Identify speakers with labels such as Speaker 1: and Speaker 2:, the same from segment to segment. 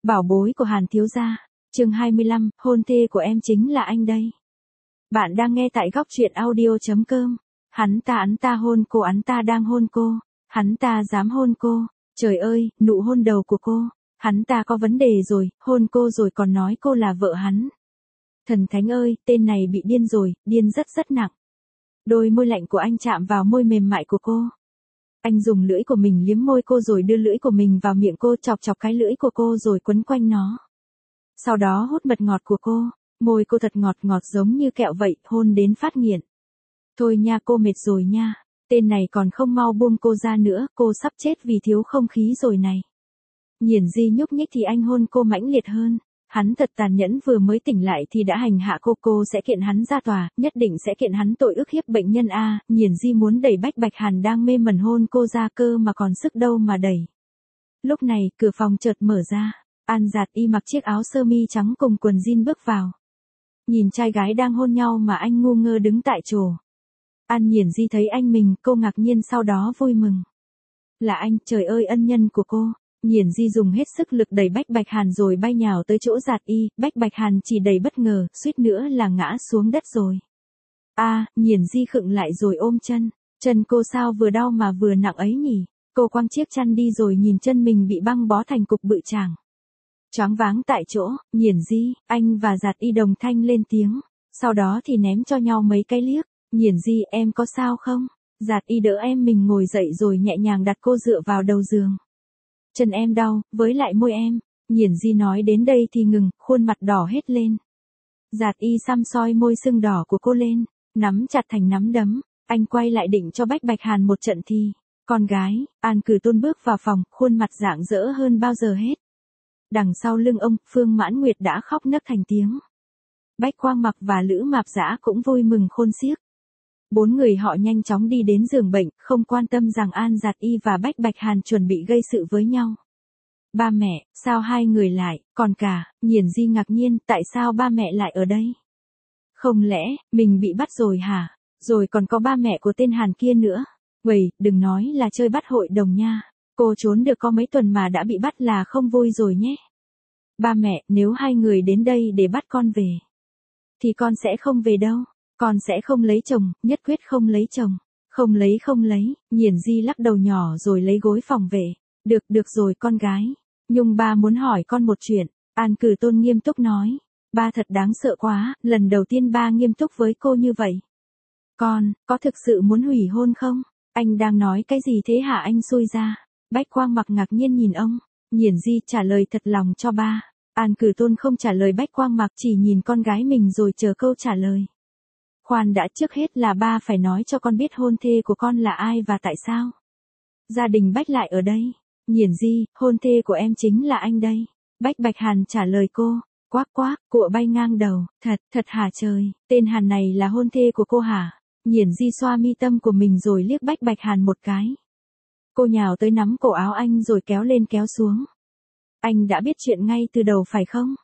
Speaker 1: Bảo bối của Hàn thiếu gia, chương 25, hôn thê của em chính là anh đây. Bạn đang nghe tại góc truyện audio.com. Hắn ta hôn cô, hắn ta đang hôn cô, hắn ta dám hôn cô, trời ơi, nụ hôn đầu của cô, hắn ta có vấn đề rồi, hôn cô rồi còn nói cô là vợ hắn. Thần thánh ơi, tên này bị điên rồi, điên rất nặng. Đôi môi lạnh của anh chạm vào môi mềm mại của cô. Anh dùng lưỡi của mình liếm môi cô rồi đưa lưỡi của mình vào miệng cô, chọc cái lưỡi của cô rồi quấn quanh nó. Sau đó hút mật ngọt của cô, môi cô thật ngọt giống như kẹo vậy, hôn đến phát nghiện. Thôi nha, cô mệt rồi nha, tên này còn không mau buông cô ra nữa, cô sắp chết vì thiếu không khí rồi này. Nhiển Di nhúc nhích thì anh hôn cô mãnh liệt hơn. Hắn thật tàn nhẫn, vừa mới tỉnh lại thì đã hành hạ cô sẽ kiện hắn ra tòa, nhất định sẽ kiện hắn tội ức hiếp bệnh nhân a. Nhiển Di muốn đẩy Bách Hàn đang mê mẩn hôn cô ra cơ mà còn sức đâu mà đẩy. Lúc này, cửa phòng chợt mở ra, An Giạt Y mặc chiếc áo sơ mi trắng cùng quần jean bước vào. Nhìn trai gái đang hôn nhau mà anh ngu ngơ đứng tại chỗ. Nhiển Di thấy anh mình, cô ngạc nhiên sau đó vui mừng. Là anh, trời ơi, ân nhân của cô. Nhiển Di dùng hết sức lực đẩy Bách Hàn rồi bay nhào tới chỗ Giạt Y, Bách Hàn chỉ đầy bất ngờ, suýt nữa là ngã xuống đất rồi. Nhiển Di khựng lại rồi ôm chân cô sao vừa đau mà vừa nặng ấy nhỉ, cô quăng chiếc chăn đi rồi nhìn chân mình bị băng bó thành cục bự chàng. Choáng váng tại chỗ, Nhiển Di, anh và Giạt Y đồng thanh lên tiếng, sau đó thì ném cho nhau mấy cái liếc. Nhiển Di, em có sao không? Giạt Y đỡ em mình ngồi dậy rồi nhẹ nhàng đặt cô dựa vào đầu giường. Chân em đau, với lại môi em. Nhiển Di nói đến đây thì ngừng, khuôn mặt đỏ hết lên. Giạt Y xăm soi môi sưng đỏ của cô lên, nắm chặt thành nắm đấm. Anh quay lại định cho Bách Hàn một trận thì, con gái, An Cử Tôn bước vào phòng, khuôn mặt rạng rỡ hơn bao giờ hết. Đằng sau lưng ông, Phương Mãn Nguyệt đã khóc nấc thành tiếng. Bách Quang Mặc và Lữ Mạp Dã cũng vui mừng khôn xiếc. 4 người họ nhanh chóng đi đến giường bệnh, không quan tâm rằng An Giạt Y và Bách Hàn chuẩn bị gây sự với nhau. Ba mẹ, sao hai người lại, còn cả, Nhiển Di ngạc nhiên, tại sao ba mẹ lại ở đây? Không lẽ, mình bị bắt rồi hả? Rồi còn có ba mẹ của tên Hàn kia nữa. Uầy, đừng nói là chơi bắt hội đồng nha. Cô trốn được có mấy tuần mà đã bị bắt là không vui rồi nhé. Ba mẹ, nếu hai người đến đây để bắt con về, thì con sẽ không về đâu. Con sẽ không lấy chồng, nhất quyết không lấy chồng. Không lấy, Nhiển Di lắc đầu nhỏ rồi lấy gối phòng về. Được rồi con gái. Nhưng ba muốn hỏi con một chuyện. An Cử Tôn nghiêm túc nói. Ba thật đáng sợ quá, lần đầu tiên ba nghiêm túc với cô như vậy. Con, có thực sự muốn hủy hôn không? Anh đang nói cái gì thế hả anh xui ra? Bách Quang Mặc ngạc nhiên nhìn ông. Nhiển Di trả lời thật lòng cho ba. An Cử Tôn không trả lời Bách Quang Mặc, chỉ nhìn con gái mình rồi chờ câu trả lời. Khoan đã, trước hết là ba phải nói cho con biết hôn thê của con là ai và tại sao. Gia đình Bách lại ở đây. Nhiển Di, hôn thê của em chính là anh đây. Bách Hàn trả lời cô. Quác, cụa bay ngang đầu, thật hả trời, tên Hàn này là hôn thê của cô hả? Nhiển Di xoa mi tâm của mình rồi liếc Bách Hàn một cái. Cô nhào tới nắm cổ áo anh rồi kéo lên kéo xuống. Anh đã biết chuyện ngay từ đầu phải không?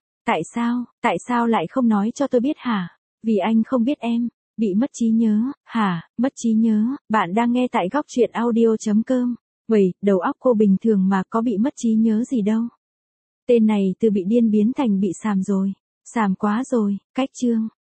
Speaker 1: Tại sao lại không nói cho tôi biết hả? Vì anh không biết em, bị mất trí nhớ, hả? Mất trí nhớ, bạn đang nghe tại góc truyện audio.com. Vậy, đầu óc cô bình thường mà có bị mất trí nhớ gì đâu. Tên này từ bị điên biến thành bị xàm rồi. Xàm quá rồi, cách chương.